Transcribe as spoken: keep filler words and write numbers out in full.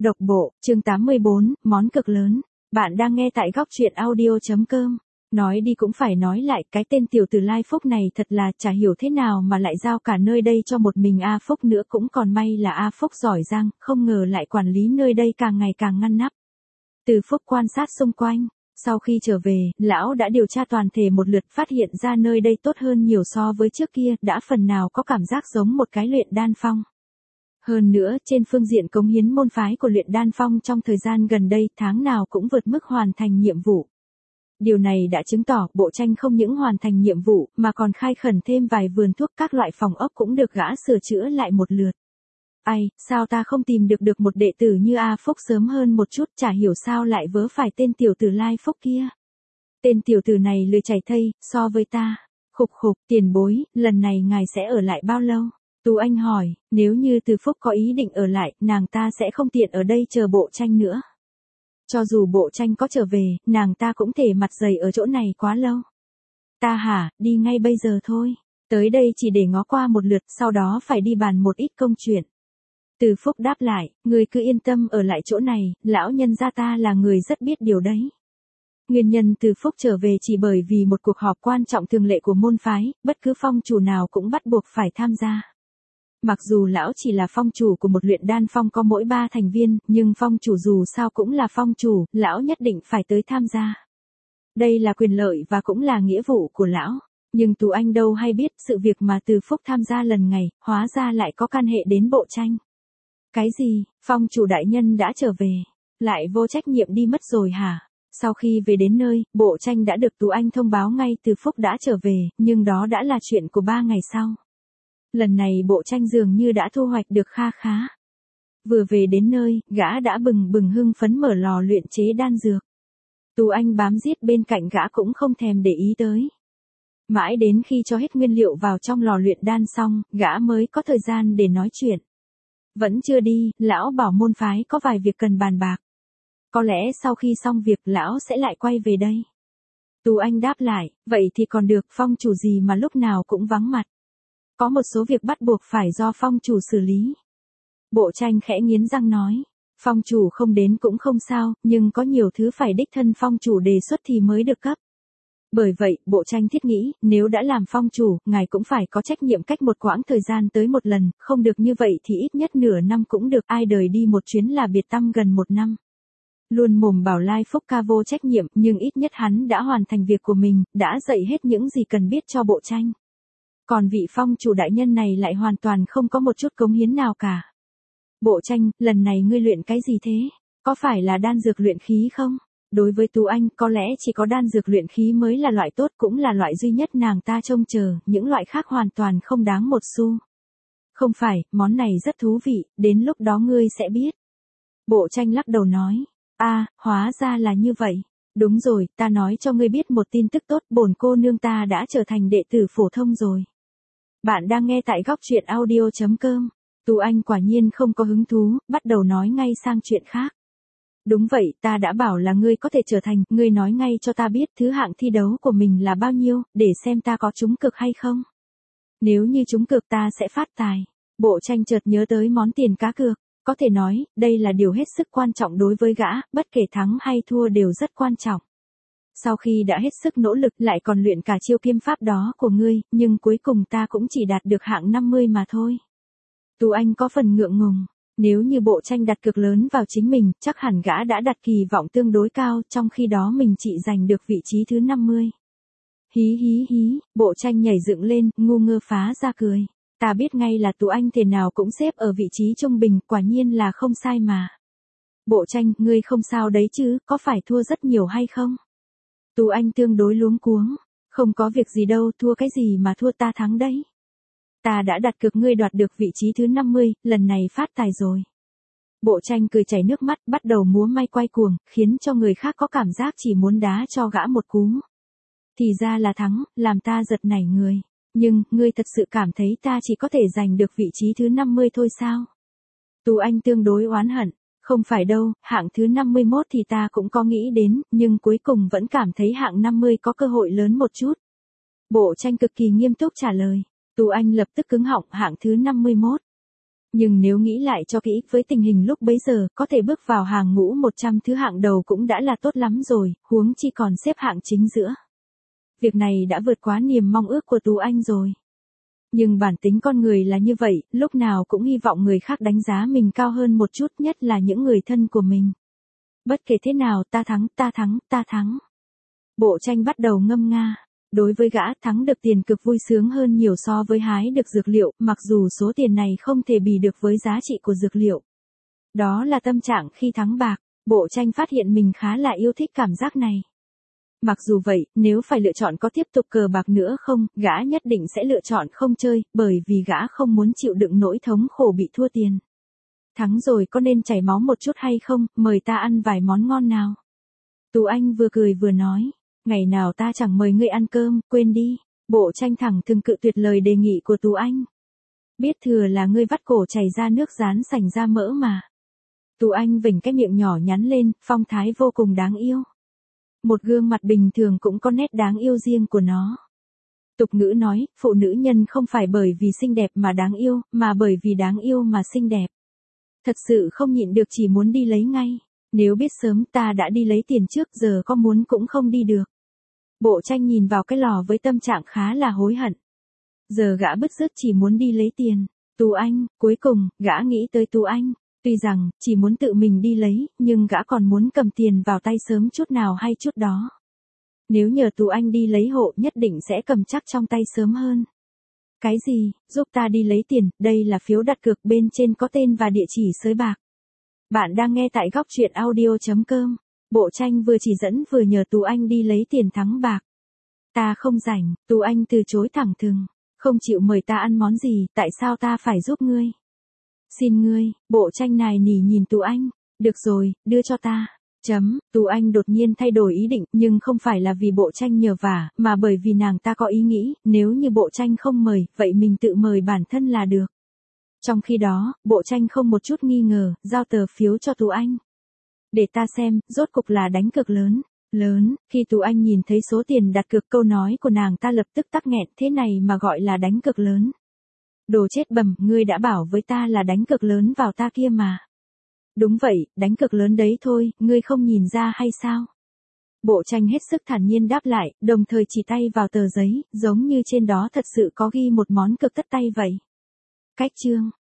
Độc bộ, chương tám mươi bốn, món cực lớn. Bạn đang nghe tại góc truyện audio.com. Nói đi cũng phải nói lại, cái tên tiểu tử Lai Phúc này thật là chả hiểu thế nào mà lại giao cả nơi đây cho một mình A Phúc nữa, cũng còn may là A Phúc giỏi giang, không ngờ lại quản lý nơi đây càng ngày càng ngăn nắp. Từ Phúc quan sát xung quanh, sau khi trở về, lão đã điều tra toàn thể một lượt, phát hiện ra nơi đây tốt hơn nhiều so với trước kia, đã phần nào có cảm giác giống một cái luyện đan phong. Hơn nữa, trên phương diện cống hiến môn phái của luyện đan phong trong thời gian gần đây, tháng nào cũng vượt mức hoàn thành nhiệm vụ. Điều này đã chứng tỏ Bộ Tranh không những hoàn thành nhiệm vụ, mà còn khai khẩn thêm vài vườn thuốc, các loại phòng ốc cũng được gã sửa chữa lại một lượt. Ai, sao ta không tìm được được một đệ tử như A Phúc sớm hơn một chút, chả hiểu sao lại vớ phải tên tiểu tử Lai Phúc kia. Tên tiểu tử này lười chảy thây, so với ta. Khục khục, tiền bối, lần này ngài sẽ ở lại bao lâu? Tú Anh hỏi, nếu như Từ Phúc có ý định ở lại, nàng ta sẽ không tiện ở đây chờ Bộ Tranh nữa. Cho dù Bộ Tranh có trở về, nàng ta cũng thể mặt dày ở chỗ này quá lâu. Ta hả, đi ngay bây giờ thôi. Tới đây chỉ để ngó qua một lượt, sau đó phải đi bàn một ít công chuyện. Từ Phúc đáp lại, người cứ yên tâm ở lại chỗ này, lão nhân gia ta là người rất biết điều đấy. Nguyên nhân Từ Phúc trở về chỉ bởi vì một cuộc họp quan trọng thường lệ của môn phái, bất cứ phong chủ nào cũng bắt buộc phải tham gia. Mặc dù lão chỉ là phong chủ của một luyện đan phong có mỗi ba thành viên, nhưng phong chủ dù sao cũng là phong chủ, lão nhất định phải tới tham gia. Đây là quyền lợi và cũng là nghĩa vụ của lão. Nhưng Tú Anh đâu hay biết, sự việc mà Từ Phúc tham gia lần này, hóa ra lại có can hệ đến Bộ Tranh. Cái gì, phong chủ đại nhân đã trở về, lại vô trách nhiệm đi mất rồi hả? Sau khi về đến nơi, Bộ Tranh đã được Tú Anh thông báo ngay Từ Phúc đã trở về, nhưng đó đã là chuyện của ba ngày sau. Lần này Bộ Tranh dường như đã thu hoạch được kha khá. Vừa về đến nơi, gã đã bừng bừng hưng phấn mở lò luyện chế đan dược. Tú Anh bám giết bên cạnh gã cũng không thèm để ý tới. Mãi đến khi cho hết nguyên liệu vào trong lò luyện đan xong, gã mới có thời gian để nói chuyện. Vẫn chưa đi, lão bảo môn phái có vài việc cần bàn bạc. Có lẽ sau khi xong việc lão sẽ lại quay về đây. Tú Anh đáp lại, vậy thì còn được, phong chủ gì mà lúc nào cũng vắng mặt. Có một số việc bắt buộc phải do phong chủ xử lý. Bộ Tranh khẽ nghiến răng nói, phong chủ không đến cũng không sao, nhưng có nhiều thứ phải đích thân phong chủ đề xuất thì mới được cấp. Bởi vậy, Bộ Tranh thiết nghĩ, nếu đã làm phong chủ, ngài cũng phải có trách nhiệm cách một quãng thời gian tới một lần, không được như vậy thì ít nhất nửa năm cũng được, ai đời đi một chuyến là biệt tâm gần một năm. Luôn mồm bảo Lai Phúc ca vô trách nhiệm, nhưng ít nhất hắn đã hoàn thành việc của mình, đã dạy hết những gì cần biết cho Bộ Tranh. Còn vị phong chủ đại nhân này lại hoàn toàn không có một chút cống hiến nào cả. Bộ Tranh, lần này ngươi luyện cái gì thế? Có phải là đan dược luyện khí không? Đối với Tú Anh, có lẽ chỉ có đan dược luyện khí mới là loại tốt, cũng là loại duy nhất nàng ta trông chờ, những loại khác hoàn toàn không đáng một xu. Không phải, món này rất thú vị, đến lúc đó ngươi sẽ biết. Bộ Tranh lắc đầu nói, a, à, hóa ra là như vậy. Đúng rồi, ta nói cho ngươi biết một tin tức tốt, bổn cô nương ta đã trở thành đệ tử phổ thông rồi. Bạn đang nghe tại góc truyện audio.com. Tú Anh quả nhiên không có hứng thú, bắt đầu nói ngay sang chuyện khác. Đúng vậy, ta đã bảo là ngươi có thể trở thành, ngươi nói ngay cho ta biết thứ hạng thi đấu của mình là bao nhiêu, để xem ta có trúng cực hay không. Nếu như trúng cực ta sẽ phát tài. Bộ Tranh chợt nhớ tới món tiền cá cược. Có thể nói, đây là điều hết sức quan trọng đối với gã, bất kể thắng hay thua đều rất quan trọng. Sau khi đã hết sức nỗ lực lại còn luyện cả chiêu kiêm pháp đó của ngươi, nhưng cuối cùng ta cũng chỉ đạt được hạng năm mươi mà thôi. Tú Anh có phần ngượng ngùng, nếu như Bộ Tranh đặt cược lớn vào chính mình, chắc hẳn gã đã đặt kỳ vọng tương đối cao, trong khi đó mình chỉ giành được vị trí thứ năm mươi. Hí hí hí, Bộ Tranh nhảy dựng lên, ngu ngơ phá ra cười. Ta biết ngay là Tú Anh thế nào cũng xếp ở vị trí trung bình, quả nhiên là không sai mà. Bộ Tranh, ngươi không sao đấy chứ, có phải thua rất nhiều hay không? Tú Anh tương đối luống cuống, không có việc gì đâu, thua cái gì mà thua, ta thắng đấy. Ta đã đặt cược ngươi đoạt được vị trí thứ năm mươi, lần này phát tài rồi. Bộ Tranh cười chảy nước mắt, bắt đầu múa may quay cuồng, khiến cho người khác có cảm giác chỉ muốn đá cho gã một cú. Thì ra là thắng, làm ta giật nảy người. Nhưng, ngươi thật sự cảm thấy ta chỉ có thể giành được vị trí thứ năm mươi thôi sao? Tú Anh tương đối oán hận, không phải đâu, hạng thứ năm mươi mốt thì ta cũng có nghĩ đến, nhưng cuối cùng vẫn cảm thấy hạng năm mươi có cơ hội lớn một chút. Bộ Tranh cực kỳ nghiêm túc trả lời, Tú Anh lập tức cứng họng, hạng thứ năm mươi mốt. Nhưng nếu nghĩ lại cho kỹ, với tình hình lúc bấy giờ, có thể bước vào hàng ngũ một trăm thứ hạng đầu cũng đã là tốt lắm rồi, huống chi còn xếp hạng chính giữa. Việc này đã vượt quá niềm mong ước của Tú Anh rồi. Nhưng bản tính con người là như vậy, lúc nào cũng hy vọng người khác đánh giá mình cao hơn một chút, nhất là những người thân của mình. Bất kể thế nào, ta thắng, ta thắng, ta thắng. Bộ tranh bắt đầu ngâm nga. Đối với gã, thắng được tiền cực vui sướng hơn nhiều so với hái được dược liệu, mặc dù số tiền này không thể bì được với giá trị của dược liệu. Đó là tâm trạng khi thắng bạc, bộ tranh phát hiện mình khá là yêu thích cảm giác này. Mặc dù vậy, nếu phải lựa chọn có tiếp tục cờ bạc nữa không, gã nhất định sẽ lựa chọn không chơi, bởi vì gã không muốn chịu đựng nỗi thống khổ bị thua tiền. Thắng rồi có nên chảy máu một chút hay không, mời ta ăn vài món ngon nào. Tú Anh vừa cười vừa nói, ngày nào ta chẳng mời ngươi ăn cơm, quên đi. Bộ tranh thẳng thừng cự tuyệt lời đề nghị của Tú Anh. Biết thừa là ngươi vắt cổ chảy ra nước rán sành ra mỡ mà. Tú Anh vểnh cái miệng nhỏ nhắn lên, phong thái vô cùng đáng yêu. Một gương mặt bình thường cũng có nét đáng yêu riêng của nó. Tục ngữ nói, phụ nữ nhân không phải bởi vì xinh đẹp mà đáng yêu, mà bởi vì đáng yêu mà xinh đẹp. Thật sự không nhịn được chỉ muốn đi lấy ngay. Nếu biết sớm ta đã đi lấy tiền trước, giờ có muốn cũng không đi được. Bộ tranh nhìn vào cái lò với tâm trạng khá là hối hận. Giờ gã bứt rứt chỉ muốn đi lấy tiền. Tú Anh, cuối cùng, gã nghĩ tới Tú Anh. Tuy rằng, chỉ muốn tự mình đi lấy, nhưng gã còn muốn cầm tiền vào tay sớm chút nào hay chút đó. Nếu nhờ Tú Anh đi lấy hộ, nhất định sẽ cầm chắc trong tay sớm hơn. Cái gì, giúp ta đi lấy tiền, đây là phiếu đặt cược, bên trên có tên và địa chỉ sới bạc. Bạn đang nghe tại góc truyện audio chấm com. Bộ tranh vừa chỉ dẫn vừa nhờ Tú Anh đi lấy tiền thắng bạc. Ta không rảnh, Tú Anh từ chối thẳng thừng. Không chịu mời ta ăn món gì, tại sao ta phải giúp ngươi? Xin ngươi, bộ tranh nài nỉ nhìn Tú Anh. Được rồi, đưa cho ta. Chấm, Tú Anh đột nhiên thay đổi ý định, nhưng không phải là vì bộ tranh nhờ vả, mà bởi vì nàng ta có ý nghĩ, nếu như bộ tranh không mời, vậy mình tự mời bản thân là được. Trong khi đó, bộ tranh không một chút nghi ngờ, giao tờ phiếu cho Tú Anh. Để ta xem, rốt cục là đánh cược lớn. Lớn, khi Tú Anh nhìn thấy số tiền đặt cược, câu nói của nàng ta lập tức tắc nghẹn, thế này mà gọi là đánh cược lớn. Đồ chết bầm, ngươi đã bảo với ta là đánh cược lớn vào ta kia mà. Đúng vậy, đánh cược lớn đấy thôi, ngươi không nhìn ra hay sao? Bộ tranh hết sức thản nhiên đáp lại, đồng thời chỉ tay vào tờ giấy, giống như trên đó thật sự có ghi một món cược tất tay vậy. Cách chương,